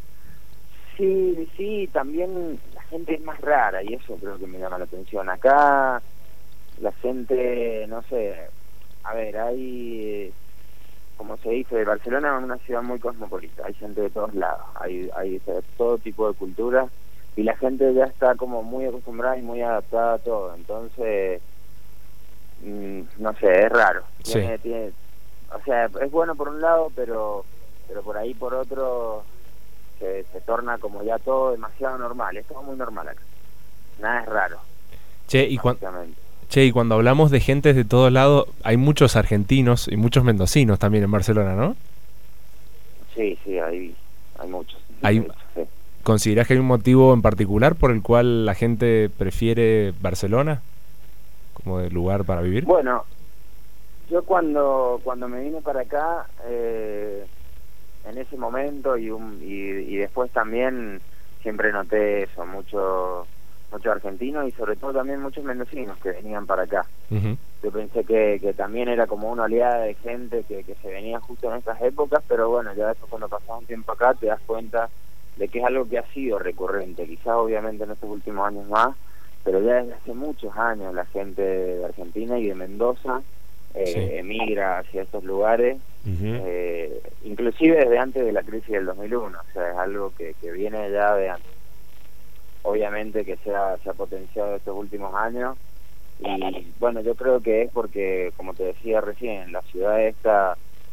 sí, también la gente es más rara y eso creo que me llama la atención. Acá la gente, no sé, a ver, hay, como se dice, Barcelona es una ciudad muy cosmopolita, hay gente de todos lados, hay de todo tipo de culturas y la gente ya está como muy acostumbrada y muy adaptada a todo, entonces no sé, es raro. Sí. Tiene, o sea, es bueno por un lado, pero por ahí por otro se torna como ya todo demasiado normal. Es todo muy normal acá. Nada es raro. Che, y cuando hablamos de gentes de todos lados, hay muchos argentinos y muchos mendocinos también en Barcelona, ¿no? Sí, hay muchos. Sí. ¿Considerás que hay un motivo en particular por el cual la gente prefiere Barcelona como de lugar para vivir? Bueno, yo cuando me vine para acá, en ese momento y después también siempre noté eso, mucho argentinos y sobre todo también muchos mendocinos que venían para acá. Uh-huh. Yo pensé que también era como una oleada de gente que se venía justo en estas épocas, pero bueno, ya después cuando pasas un tiempo acá te das cuenta de que es algo que ha sido recurrente, quizás obviamente en estos últimos años más, pero ya desde hace muchos años la gente de Argentina y de Mendoza emigra hacia estos lugares, inclusive desde antes de la crisis del 2001, o sea, es algo que viene ya de antes. Obviamente que se ha potenciado estos últimos años y bueno, yo creo que es porque, como te decía recién, la ciudad esta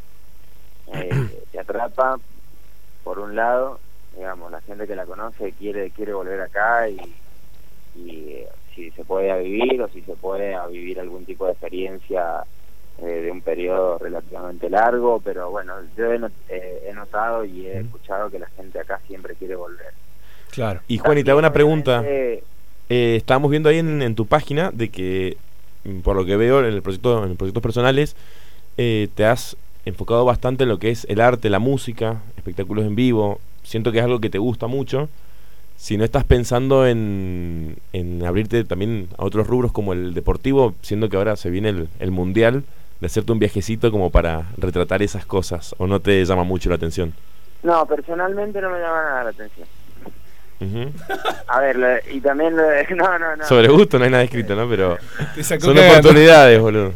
te atrapa por un lado, digamos, la gente que la conoce quiere volver acá y si se puede a vivir o si se puede a vivir algún tipo de experiencia de un periodo relativamente largo, pero bueno, yo he notado y he escuchado que la gente acá siempre quiere volver. Claro. Y Juan, y te hago una pregunta. Estábamos viendo ahí en tu página de que, por lo que veo en proyectos personales, te has enfocado bastante en lo que es el arte, la música, espectáculos en vivo. Siento que es algo que te gusta mucho. Si no estás pensando en abrirte también a otros rubros como el deportivo, siendo que ahora se viene el Mundial, de hacerte un viajecito como para retratar esas cosas, ¿o no te llama mucho la atención? No, personalmente no me llama nada la atención. Uh-huh. A ver, y también no. Sobre gusto no hay nada escrito, ¿no? Pero son cagando. oportunidades, boludo.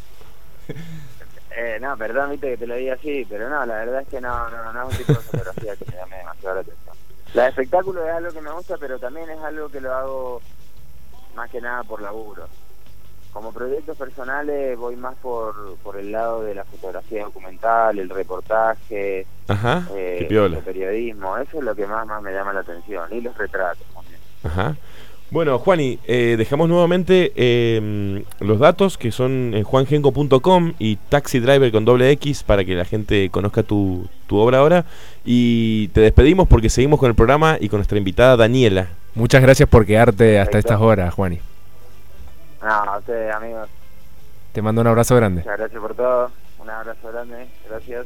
No, perdón, viste que te lo diga así, pero no, la verdad es que no es un tipo de fotografía que me llame demasiado la atención. La de espectáculo es algo que me gusta, pero también es algo que lo hago más que nada por laburo. Como proyectos personales voy más por el lado de la fotografía documental, el reportaje, qué piola. El periodismo, eso es lo que más me llama la atención, y los retratos también. Ajá. Bueno, Juani, dejamos nuevamente los datos que son juangenco.com y Taxi Driver con $X para que la gente conozca tu obra ahora. Y te despedimos porque seguimos con el programa y con nuestra invitada Daniela. Muchas gracias por quedarte hasta estas horas, Juani. No, a ustedes, amigos. Te mando un abrazo grande. Muchas gracias por todo. Un abrazo grande. Gracias.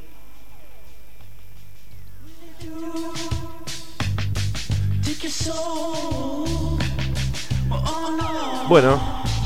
Bueno,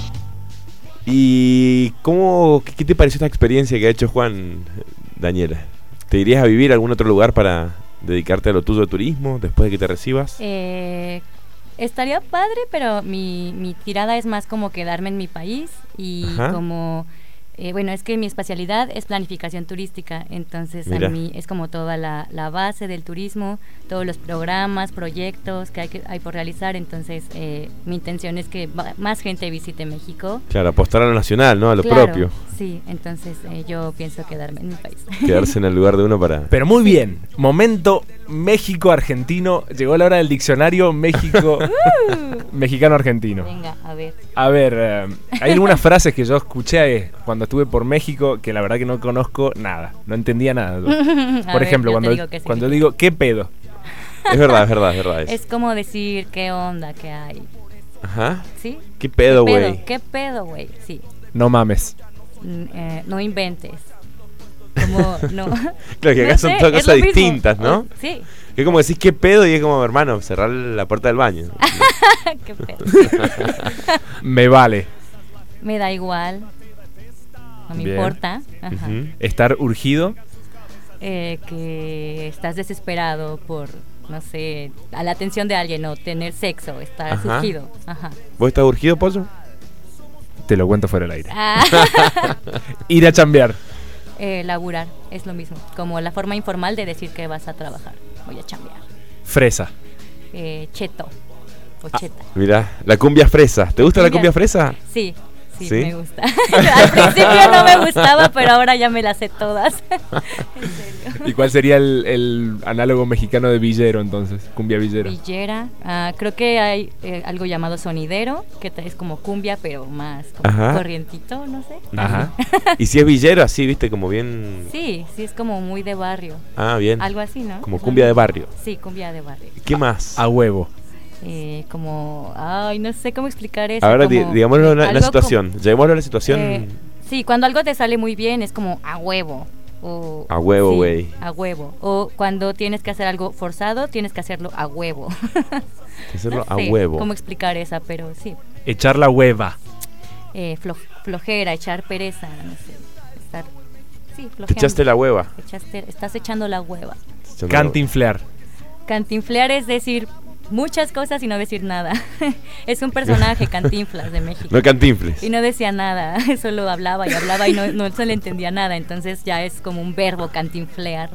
¿y qué te pareció esta experiencia que ha hecho Juan, Daniela? ¿Te irías a vivir a algún otro lugar para dedicarte a lo tuyo de turismo después de que te recibas? Estaría padre, pero mi tirada es más como quedarme en mi país y como... bueno, es que mi especialidad es planificación turística, entonces Mira. A mí es como toda la base del turismo, todos los programas, proyectos que hay por realizar, entonces mi intención es que más gente visite México. Claro, apostar a lo nacional, ¿no? A lo propio. Sí, entonces yo pienso quedarme en mi país. Quedarse en el lugar de uno para... Pero muy bien, momento México-argentino, llegó la hora del diccionario México... mexicano-argentino. Venga, a ver. A ver, hay algunas frases que yo escuché cuando estuve por México, que la verdad que no conozco nada, no entendía nada. Por ejemplo, cuando digo, ¿qué pedo? Es verdad. Es como decir, ¿qué onda? ¿Qué hay? Ajá. ¿Sí? ¿Qué pedo, güey? ¿Qué pedo, güey? Sí. No mames. No inventes. Como, no. Claro, que acá son todas cosas distintas, ¿no? Sí. Que es como decís, ¿qué pedo? Y es como, hermano, cerrar la puerta del baño. ¿Qué pedo? Me vale. Me da igual. No me importa. Ajá. Estar urgido. Que estás desesperado por, no sé, a la atención de alguien o tener sexo, estar urgido. Ajá. ¿Vos estás urgido, Pollo? Te lo cuento fuera del aire. Ir a chambear. Laburar, es lo mismo. Como la forma informal de decir que vas a trabajar. Voy a chambear. Fresa. Cheto. O cheta. Mirá, la cumbia fresa. ¿Te gusta la cumbia fresa? Sí, me gusta. Al principio no me gustaba, pero ahora ya me las sé todas. En serio. ¿Y cuál sería el análogo mexicano de villero entonces? Cumbia villera. Villera. Creo que hay algo llamado sonidero, que es como cumbia, pero más como corrientito, no sé. Ajá. ¿Y si es villero así, viste, como bien? Sí, es como muy de barrio. Bien. Algo así, ¿no? Como cumbia de barrio. Sí, cumbia de barrio. ¿Qué más? A huevo. Como, no sé cómo explicar eso. Ahora digámoslo la situación. Llevémoslo a la situación. Sí, cuando algo te sale muy bien es como a huevo. O, a huevo, güey. Sí, a huevo. O cuando tienes que hacer algo forzado, tienes que hacerlo a huevo. Hacerlo no sé a huevo. Cómo explicar esa, pero sí. Echar la hueva. Flojera, echar pereza, no sé. Estar, flojeando. Te echaste la hueva. Estás echando la hueva. Cantinflear. Cantinflear es decir muchas cosas y no decir nada. Es un personaje, Cantinflas, de México. No Cantinfles. Y no decía nada, solo hablaba y no se le entendía nada. Entonces ya es como un verbo, cantinflear.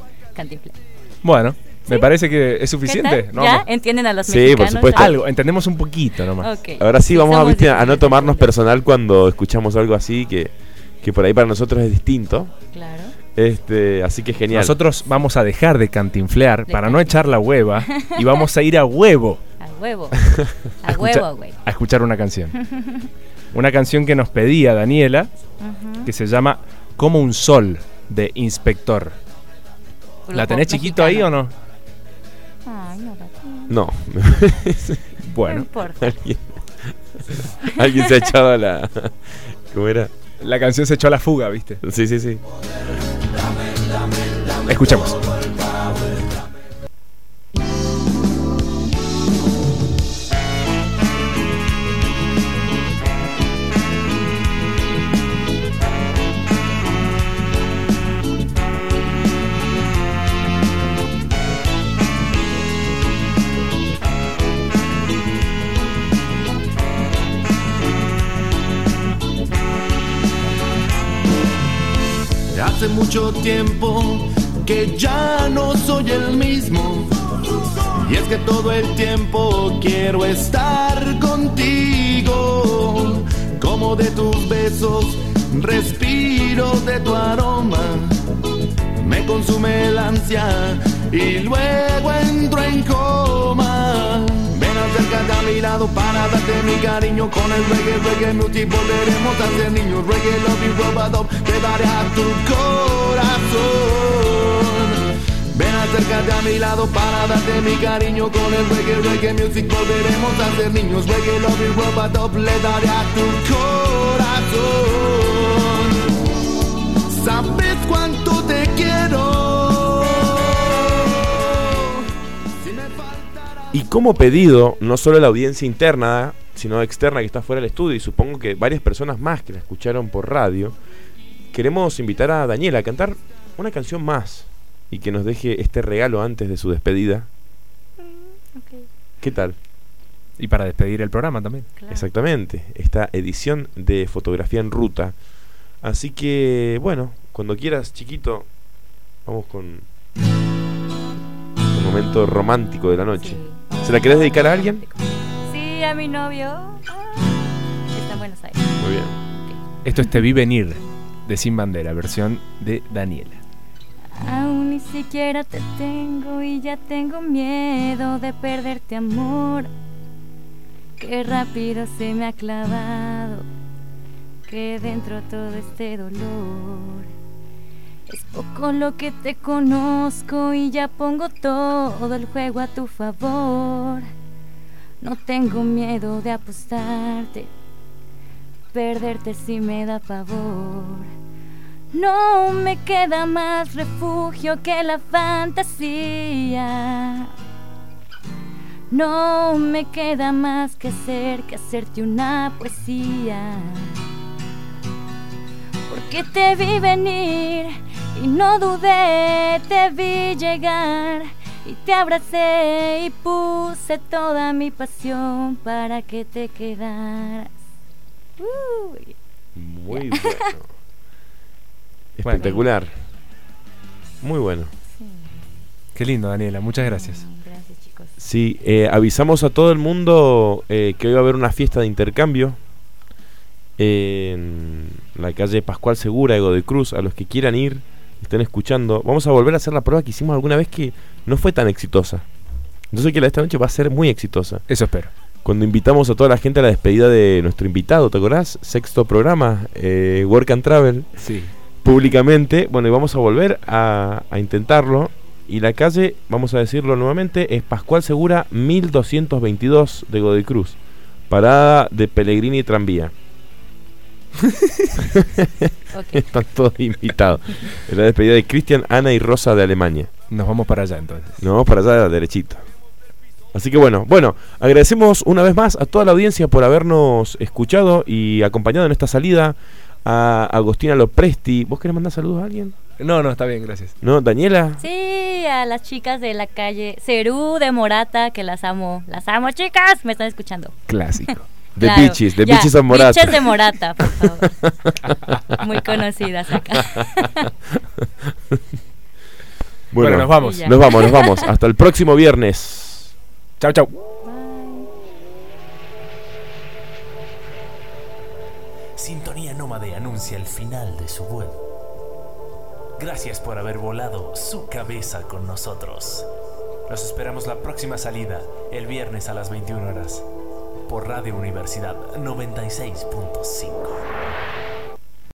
Bueno, me parece que es suficiente. ¿No? ¿Ya? ¿Entienden a los mexicanos? Sí, por supuesto. Algo, entendemos un poquito nomás. Okay. Ahora sí vamos a no tomarnos personal cuando escuchamos algo así que por ahí para nosotros es distinto. Claro. Así que genial. Nosotros vamos a dejar de cantinflear para no echar la hueva y vamos a ir a huevo. A huevo. Huevo, güey. A escuchar una canción. Una canción que nos pedía Daniela, que se llama Como un sol, de Inspector. ¿La tenés chiquito ahí o no? Ay, no. Bueno. No importa. Alguien se ha echado a la... ¿Cómo era? La canción se echó a la fuga, ¿viste? Sí. Escuchemos. Hace mucho tiempo que ya no soy el mismo, y es que todo el tiempo quiero estar contigo. Como de tus besos respiro de tu aroma, me consume el ansia y luego entro en coma. Ven, acércate a mi lado para darte mi cariño. Con el reggae music volveremos a ser niños. Reggae love y robadop te daré a tu corazón. Ven, acércate a mi lado para darte mi cariño. Con el reggae music volveremos a ser niños. Reggae love y robadop le daré a tu corazón. ¿Sabes cuánto te quiero? Y como pedido, no solo la audiencia interna, sino externa que está fuera del estudio, y supongo que varias personas más que la escucharon por radio, queremos invitar a Daniela a cantar una canción más y que nos deje este regalo antes de su despedida. Okay. ¿Qué tal? Y para despedir el programa también. Claro. Exactamente, esta edición de Fotografía en Ruta. Así que, bueno, cuando quieras, chiquito, vamos con un momento romántico de la noche. Sí. ¿Se la querés dedicar a alguien? Sí, a mi novio. Está en Buenos Aires. Muy bien. Okay. Esto es Te vi venir, de Sin Bandera, versión de Daniela. Aún ni siquiera te tengo y ya tengo miedo de perderte, amor. Qué rápido se me ha clavado. que dentro todo este dolor. Es poco lo que te conozco y ya pongo todo el juego a tu favor. No tengo miedo de apostarte, perderte si me da pavor. No me queda más refugio que la fantasía. No me queda más que hacer que hacerte una poesía. Porque te vi venir y no dudé, te vi llegar y te abracé y puse toda mi pasión para que te quedaras. Muy bueno. Espectacular. Muy bueno. Sí. Qué lindo, Daniela, muchas gracias. Gracias, chicos. Sí, avisamos a todo el mundo que hoy va a haber una fiesta de intercambio en la calle Pascual Segura de Godoy Cruz. A los que quieran ir, estén escuchando, vamos a volver a hacer la prueba que hicimos alguna vez que no fue tan exitosa. Yo sé que la de esta noche va a ser muy exitosa. Eso espero. Cuando invitamos a toda la gente a la despedida de nuestro invitado, ¿te acordás? Sexto programa, Work and Travel. Sí. Públicamente. Bueno, y vamos a volver a intentarlo. Y la calle, vamos a decirlo nuevamente, es Pascual Segura 1222 de Godoy Cruz. Parada de Pellegrini y Tranvía. Okay. Están todos invitados. Es la despedida de Cristian, Ana y Rosa de Alemania. Nos vamos para allá entonces. Nos vamos para allá derechito. Así que bueno, agradecemos una vez más a toda la audiencia por habernos escuchado y acompañado en esta salida. A Agostina Lopresti. ¿Vos querés mandar saludos a alguien? No, está bien, gracias. ¿No, Daniela? Sí, a las chicas de la calle Cerú de Morata, que las amo. Las amo, chicas. Me están escuchando. Clásico. De claro, Bichis a Morata. Bichis de Morata, por favor. Muy conocidas acá. Bueno, nos vamos. Nos vamos. Hasta el próximo viernes. Chau. Sintonía Nómade anuncia el final de su vuelo. Gracias por haber volado su cabeza con nosotros. Los esperamos la próxima salida, el viernes a las 21 horas, por Radio Universidad 96.5.